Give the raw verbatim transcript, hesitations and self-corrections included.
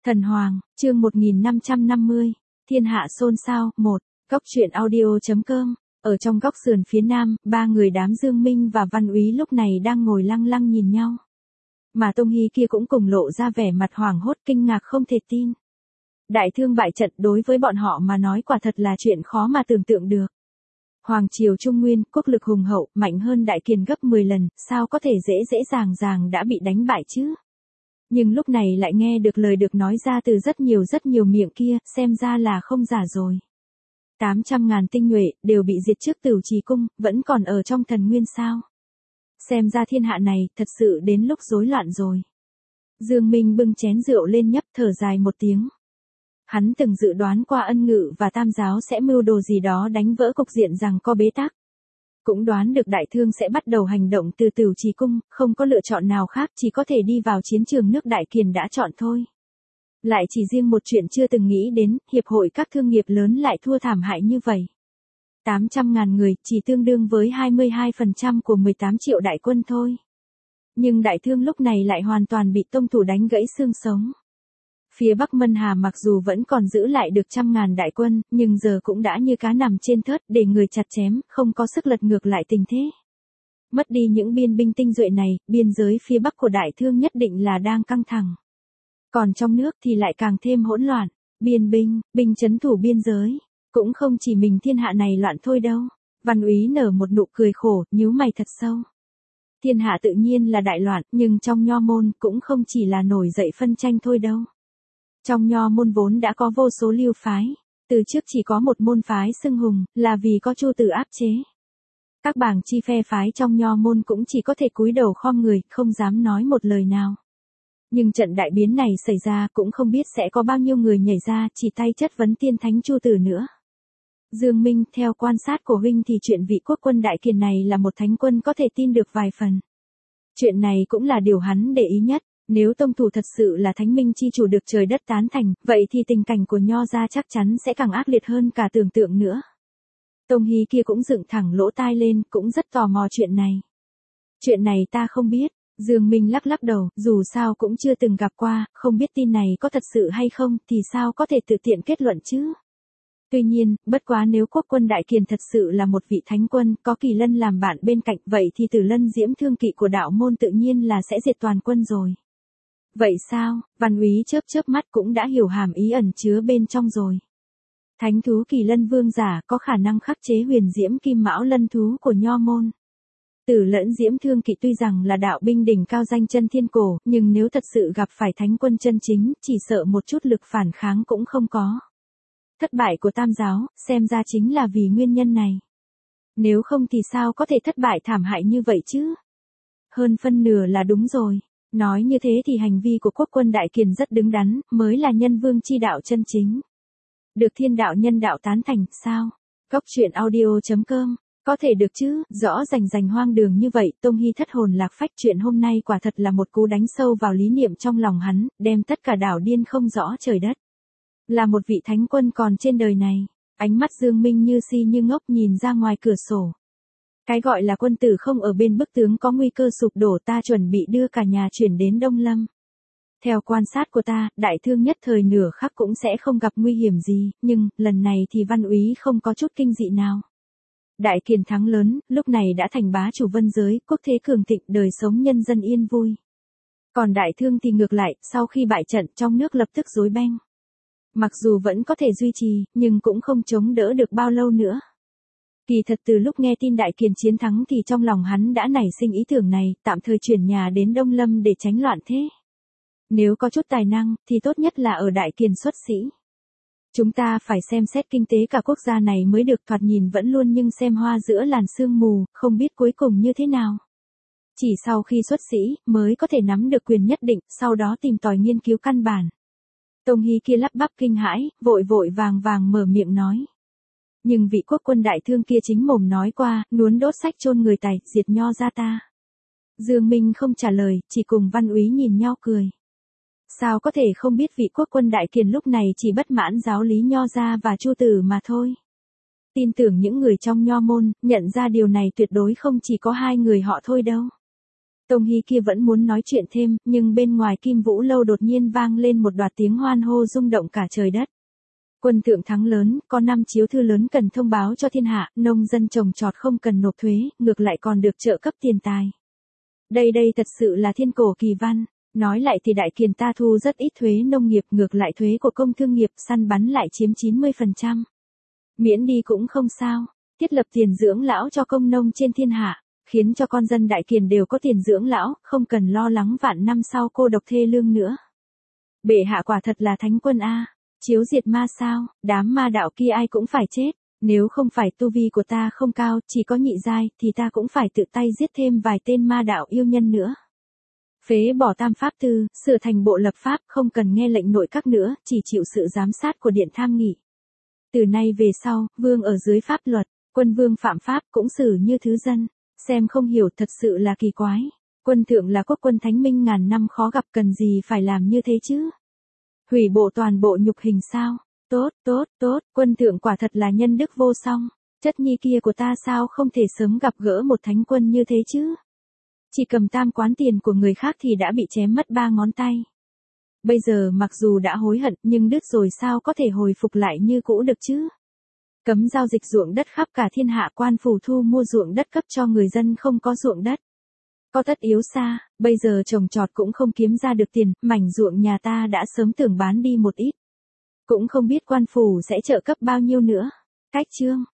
Thần Hoàng, chương một nghìn năm trăm năm mươi, Thiên hạ xôn xao, một, Góc truyện audio.com, ở trong góc sườn phía nam, ba người đám Dương Minh và Văn Úy lúc này đang ngồi lăng lăng nhìn nhau. Mà Tông Hy kia cũng cùng lộ ra vẻ mặt hoảng hốt kinh ngạc không thể tin. Đại thương bại trận đối với bọn họ mà nói quả thật là chuyện khó mà tưởng tượng được. Hoàng triều Trung Nguyên, quốc lực hùng hậu, mạnh hơn Đại Kiền gấp mười lần, sao có thể dễ dễ dàng dàng đã bị đánh bại chứ? Nhưng lúc này lại nghe được lời được nói ra từ rất nhiều rất nhiều miệng kia, xem ra là không giả rồi. tám trăm ngàn tinh nhuệ, đều bị diệt trước Tửu Trì Cung, vẫn còn ở trong thần nguyên sao. Xem ra thiên hạ này, thật sự đến lúc rối loạn rồi. Dương Minh bưng chén rượu lên nhấp thở dài một tiếng. Hắn từng dự đoán qua Ân Ngự và Tam Giáo sẽ mưu đồ gì đó đánh vỡ cục diện rằng có bế tắc. Cũng đoán được Đại Thương sẽ bắt đầu hành động từ Tửu Trì Cung, không có lựa chọn nào khác, chỉ có thể đi vào chiến trường nước Đại Kiền đã chọn thôi. Lại chỉ riêng một chuyện chưa từng nghĩ đến, hiệp hội các thương nghiệp lớn lại thua thảm hại như vậy. tám trăm ngàn người, chỉ tương đương với hai mươi hai phần trăm của mười tám triệu đại quân thôi. Nhưng Đại Thương lúc này lại hoàn toàn bị Tông thủ đánh gãy xương sống. Phía Bắc Mân Hà mặc dù vẫn còn giữ lại được trăm ngàn đại quân, nhưng giờ cũng đã như cá nằm trên thớt để người chặt chém, không có sức lật ngược lại tình thế. Mất đi những biên binh tinh duệ này, biên giới phía Bắc của Đại Thương nhất định là đang căng thẳng. Còn trong nước thì lại càng thêm hỗn loạn, biên binh, binh trấn thủ biên giới, cũng không chỉ mình thiên hạ này loạn thôi đâu. Văn Úy nở một nụ cười khổ, nhíu mày thật sâu. Thiên hạ tự nhiên là đại loạn, nhưng trong nho môn cũng không chỉ là nổi dậy phân tranh thôi đâu. Trong nho môn vốn đã có vô số lưu phái, từ trước chỉ có một môn phái xưng hùng, là vì có Chu Tử áp chế. Các bảng chi phe phái trong nho môn cũng chỉ có thể cúi đầu khom người, không dám nói một lời nào. Nhưng trận đại biến này xảy ra cũng không biết sẽ có bao nhiêu người nhảy ra chỉ tay chất vấn tiên thánh Chu Tử nữa. Dương Minh, theo quan sát của huynh thì chuyện vị quốc quân Đại Kiền này là một thánh quân có thể tin được vài phần. Chuyện này cũng là điều hắn để ý nhất. Nếu Tông thủ thật sự là thánh minh chi chủ được trời đất tán thành, vậy thì tình cảnh của nho gia chắc chắn sẽ càng ác liệt hơn cả tưởng tượng nữa. Tông Hy kia cũng dựng thẳng lỗ tai lên, cũng rất tò mò chuyện này. Chuyện này ta không biết, Dương Minh lắc lắc đầu, dù sao cũng chưa từng gặp qua, không biết tin này có thật sự hay không, thì sao có thể tự tiện kết luận chứ. Tuy nhiên, bất quá nếu quốc quân Đại Kiền thật sự là một vị thánh quân, có Kỳ Lân làm bạn bên cạnh, vậy thì Tử Lân Diễm Thương Kỵ của đạo môn tự nhiên là sẽ diệt toàn quân rồi. Vậy sao? Văn Úy chớp chớp mắt cũng đã hiểu hàm ý ẩn chứa bên trong rồi. Thánh thú Kỳ Lân Vương giả có khả năng khắc chế huyền diễm kim mão lân thú của nho môn. Tử Lẫn Diễm Thương Kỵ tuy rằng là đạo binh đỉnh cao danh chân thiên cổ, nhưng nếu thật sự gặp phải thánh quân chân chính, chỉ sợ một chút lực phản kháng cũng không có. Thất bại của Tam Giáo, xem ra chính là vì nguyên nhân này. Nếu không thì sao có thể thất bại thảm hại như vậy chứ? Hơn phân nửa là đúng rồi. Nói như thế thì hành vi của quốc quân Đại Kiền rất đứng đắn, mới là nhân vương chi đạo chân chính. Được thiên đạo nhân đạo tán thành, sao? Góc truyện audio.com, có thể được chứ, rõ rành rành hoang đường như vậy, Tông Hy thất hồn lạc phách. Chuyện hôm nay quả thật là một cú đánh sâu vào lý niệm trong lòng hắn, đem tất cả đảo điên không rõ trời đất. Là một vị thánh quân còn trên đời này, ánh mắt Dương Minh như si như ngốc nhìn ra ngoài cửa sổ. Cái gọi là quân tử không ở bên bức tướng có nguy cơ sụp đổ, ta chuẩn bị đưa cả nhà chuyển đến Đông Lâm. Theo quan sát của ta, Đại Thương nhất thời nửa khắc cũng sẽ không gặp nguy hiểm gì, nhưng, lần này thì Văn Úy không có chút kinh dị nào. Đại Kiền thắng lớn, lúc này đã thành bá chủ vân giới, quốc thế cường thịnh, đời sống nhân dân yên vui. Còn Đại Thương thì ngược lại, sau khi bại trận trong nước lập tức rối beng. Mặc dù vẫn có thể duy trì, nhưng cũng không chống đỡ được bao lâu nữa. Kỳ thật từ lúc nghe tin Đại Kiền chiến thắng thì trong lòng hắn đã nảy sinh ý tưởng này, tạm thời chuyển nhà đến Đông Lâm để tránh loạn thế. Nếu có chút tài năng, thì tốt nhất là ở Đại Kiền xuất sĩ. Chúng ta phải xem xét kinh tế cả quốc gia này mới được, thoạt nhìn vẫn luôn nhưng xem hoa giữa làn sương mù, không biết cuối cùng như thế nào. Chỉ sau khi xuất sĩ, mới có thể nắm được quyền nhất định, sau đó tìm tòi nghiên cứu căn bản. Tông Hy kia lắp bắp kinh hãi, vội vội vàng vàng mở miệng nói. Nhưng vị quốc quân Đại Thương kia chính mồm nói qua, nuốn đốt sách chôn người tài, diệt nho gia ta. Dương Minh không trả lời, chỉ cùng Văn Úy nhìn nhau cười. Sao có thể không biết vị quốc quân Đại Kiền lúc này chỉ bất mãn giáo lý nho gia và Chu Tử mà thôi. Tin tưởng những người trong nho môn, nhận ra điều này tuyệt đối không chỉ có hai người họ thôi đâu. Tông Hy kia vẫn muốn nói chuyện thêm, nhưng bên ngoài Kim Vũ Lâu đột nhiên vang lên một loạt tiếng hoan hô rung động cả trời đất. Quân thượng thắng lớn, có năm chiếu thư lớn cần thông báo cho thiên hạ, nông dân trồng trọt không cần nộp thuế, ngược lại còn được trợ cấp tiền tài. Đây đây thật sự là thiên cổ kỳ văn. Nói lại thì Đại Kiền ta thu rất ít thuế nông nghiệp, ngược lại thuế của công thương nghiệp săn bắn lại chiếm chín mươi phần trăm. Miễn đi cũng không sao, thiết lập tiền dưỡng lão cho công nông trên thiên hạ, khiến cho con dân Đại Kiền đều có tiền dưỡng lão, không cần lo lắng vạn năm sau cô độc thê lương nữa. Bệ hạ quả thật là thánh quân a, chiếu diệt ma sao, đám ma đạo kia ai cũng phải chết, nếu không phải tu vi của ta không cao, chỉ có nhị giai, thì ta cũng phải tự tay giết thêm vài tên ma đạo yêu nhân nữa. Phế bỏ tam pháp tư, sửa thành bộ lập pháp, không cần nghe lệnh nội các nữa, chỉ chịu sự giám sát của điện tham nghị. Từ nay về sau, vương ở dưới pháp luật, quân vương phạm pháp cũng xử như thứ dân. Xem không hiểu thật sự là kỳ quái. Quân thượng là quốc quân thánh minh ngàn năm khó gặp, cần gì phải làm như thế chứ? Hủy bộ toàn bộ nhục hình sao? Tốt, tốt, tốt, quân thượng quả thật là nhân đức vô song. Chất nhi kia của ta sao không thể sớm gặp gỡ một thánh quân như thế chứ? Chỉ cầm tam quán tiền của người khác thì đã bị chém mất ba ngón tay. Bây giờ mặc dù đã hối hận nhưng đứt rồi sao có thể hồi phục lại như cũ được chứ? Cấm giao dịch ruộng đất khắp cả thiên hạ, quan phủ thu mua ruộng đất cấp cho người dân không có ruộng đất. Có tất yếu xa, bây giờ trồng trọt cũng không kiếm ra được tiền, mảnh ruộng nhà ta đã sớm tưởng bán đi một ít. Cũng không biết quan phủ sẽ trợ cấp bao nhiêu nữa. Cách chương